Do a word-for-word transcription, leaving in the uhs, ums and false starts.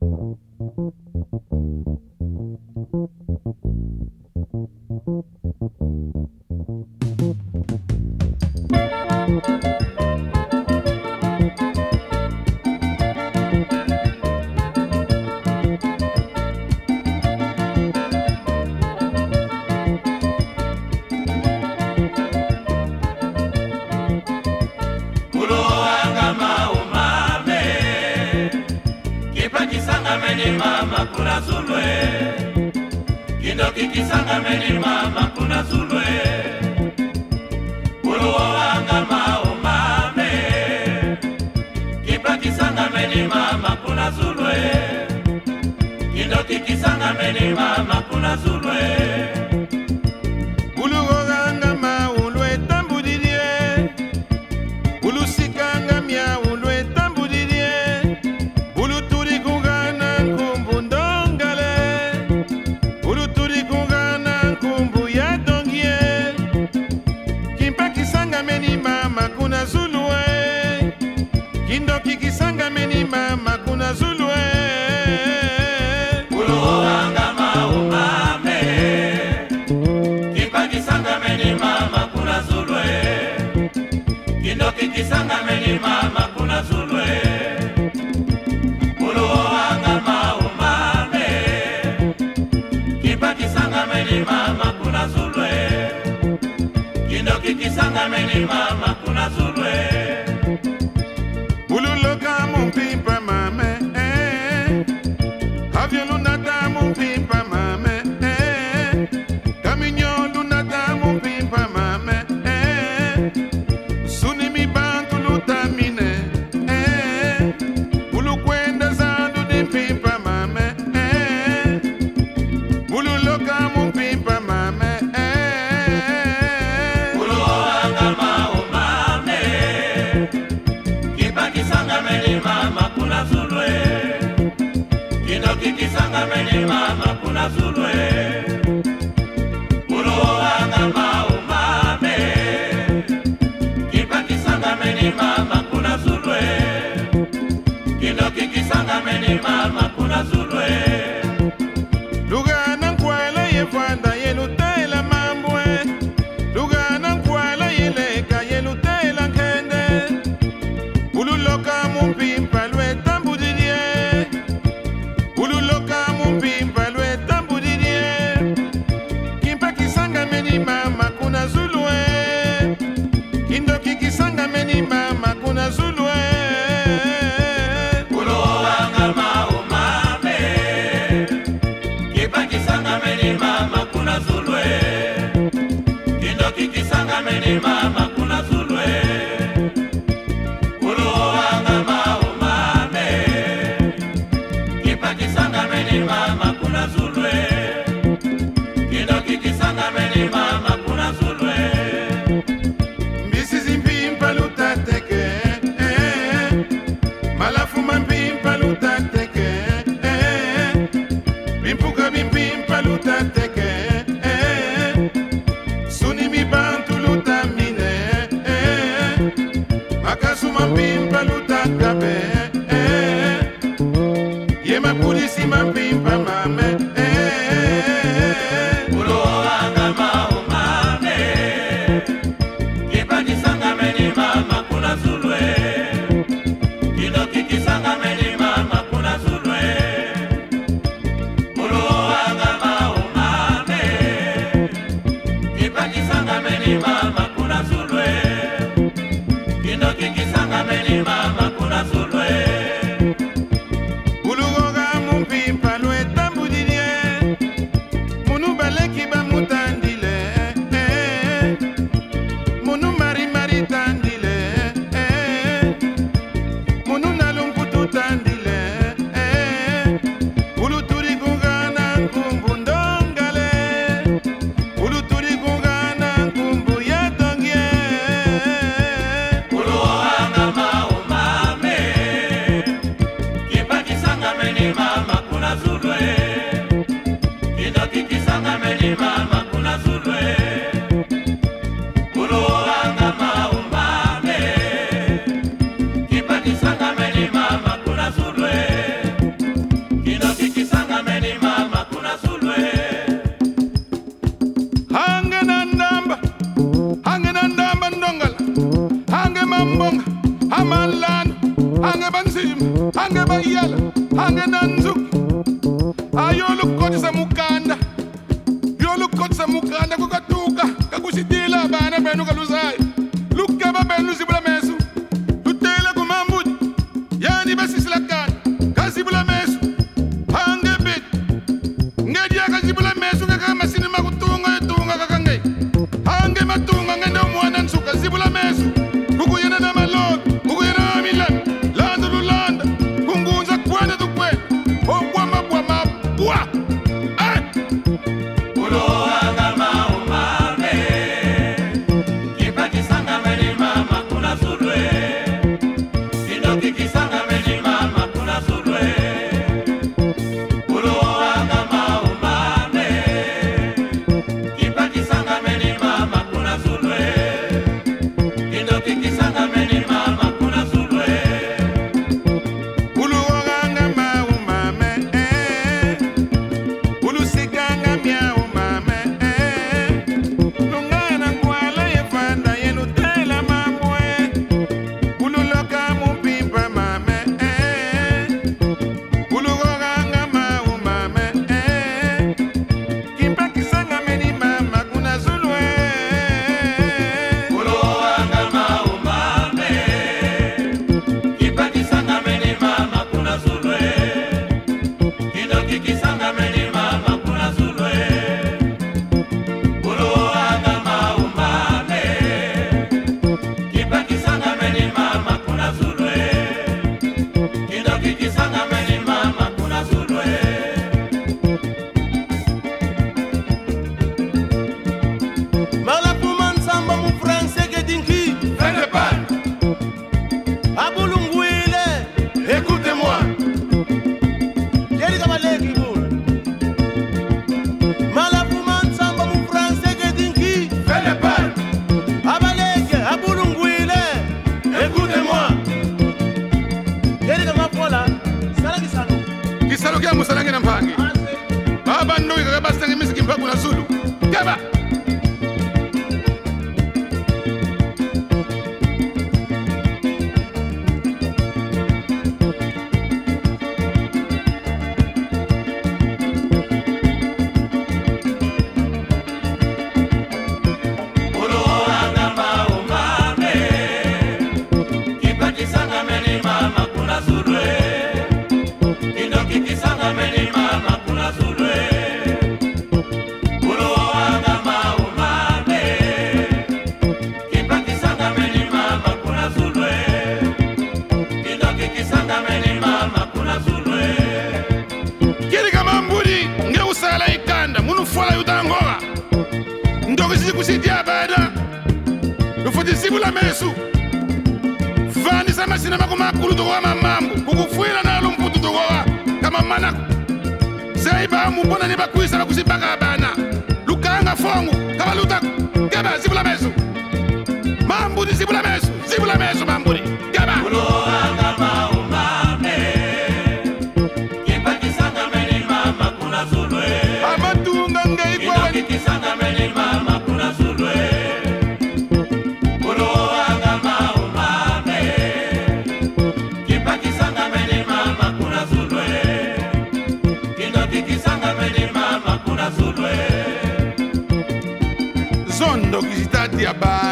Mama kuna zulwe Kindoki kisanga meni mama kuna zulwe Uluo wanga mao mame Kipa kisanga meni mama kuna zulwe Kindoki kisanga meni mama kuna zulwe Uluo wanga ma ulwe tambudirie Ulusikanga mia ulwe tambudirie Ulu turi kungana nkumbu ndongale Ulu turi kungana nkumbu ya dongie Kimpa kisanga meni mama kuna zulwe Kindoki kisanga meni mama kuna zulwe Uluo wanga mao mame Kipa kisanga meni mama kuna zulwe Kindoki kisanga meni mama kuna zulwe Uluo wanga mao mame Kipa kisanga meni mama kuna zulwe Kindoki kisanga meni mama kuna zulwe Ulu loka mumpimpa mame eh. Havyo lunata mumpimpa mame eh. Caminho lunata mumpimpa mame eh. Suni mi bantu lutamine eh. Ulu kwenda zandu dimpimpa mame eh. Ulu loka mumpimpa mame eh. Uluo wanga mao mame Kipa kisanga meni mama kuna zulwe Kindoki kisanga meni mama kuna zulwe Uluo wanga mao mame Kipa kisanga meni mama kuna zulwe Kindoki kisanga meni mama kuna zulwe Lugana nkwala yefanda yelutela mambwe Lugana nkwala yeleka yelutela nkende Ululoka mumpimpa lwe tambudirie Ululoka mumpimpa lwe tambudirie Kimpa kisanga meni mama kuna zulwe Kindoki kisanga meni mama kuna zulwe Uluo wanga mao mame Kipa kisanga meni mama kuna zulwe Kindoki kisanga meni mama kuna zulwe Uluo wanga mao mame Kipa kisanga meni mama kuna zulwe Kindoki kisanga meni mama kuna zulwe Mbisi zimpimpa lutateke eh. Malafuma mpimpa lutateke eh. Bimpuka bimpimpa lutateke eh. Suni mi bantu lutamine eh. Makasuma mpimpa lutakabe eh. Yema pulisi mampimpa mame eh. Uluo wanga mao mame Kipa kisanga meni mama kuna zulwe Kindoki kisanga meni mama kuna zulwe Uluo wanga mao mame Kipa kisanga meni mama kuna zulwe Kindoki kisanga meni mama kuna zulwe Ulugoga mumpimpa lwe tambudirie angena nzuki ayolukotisa mukanda yolukotisa mukanda kukatuka kakushitila bana benu kaluzayo lukeba benu zibula mesu lutela kumambudi yani basisila kana kazibula mesu hange bit ngedi akazibula mesu ngaka masini makutunga yotunga kakange hange matunga ngende umwana nsuka zibula mesu kukuyena na malolo kukuyena na milani landa lulanda kungunza kwenda tukwenda okwama kwama bwa Kisalokia musalange na mpangi baba ndoi kaka bastange misiki mpaku na Zulu kaba kusidia bada ufuti zibula mesu fani sama sinema kumakulu togowa mamambu kukufuila na lumputu togowa kama manako seiba mupona ni bakuisa bakusibaka bana lukanga fongu kama lutaku keba zibula mesu mambudi zibula mesu zibula mesu mambudi keba amatunga ngeikwa zondo kizitati ya ba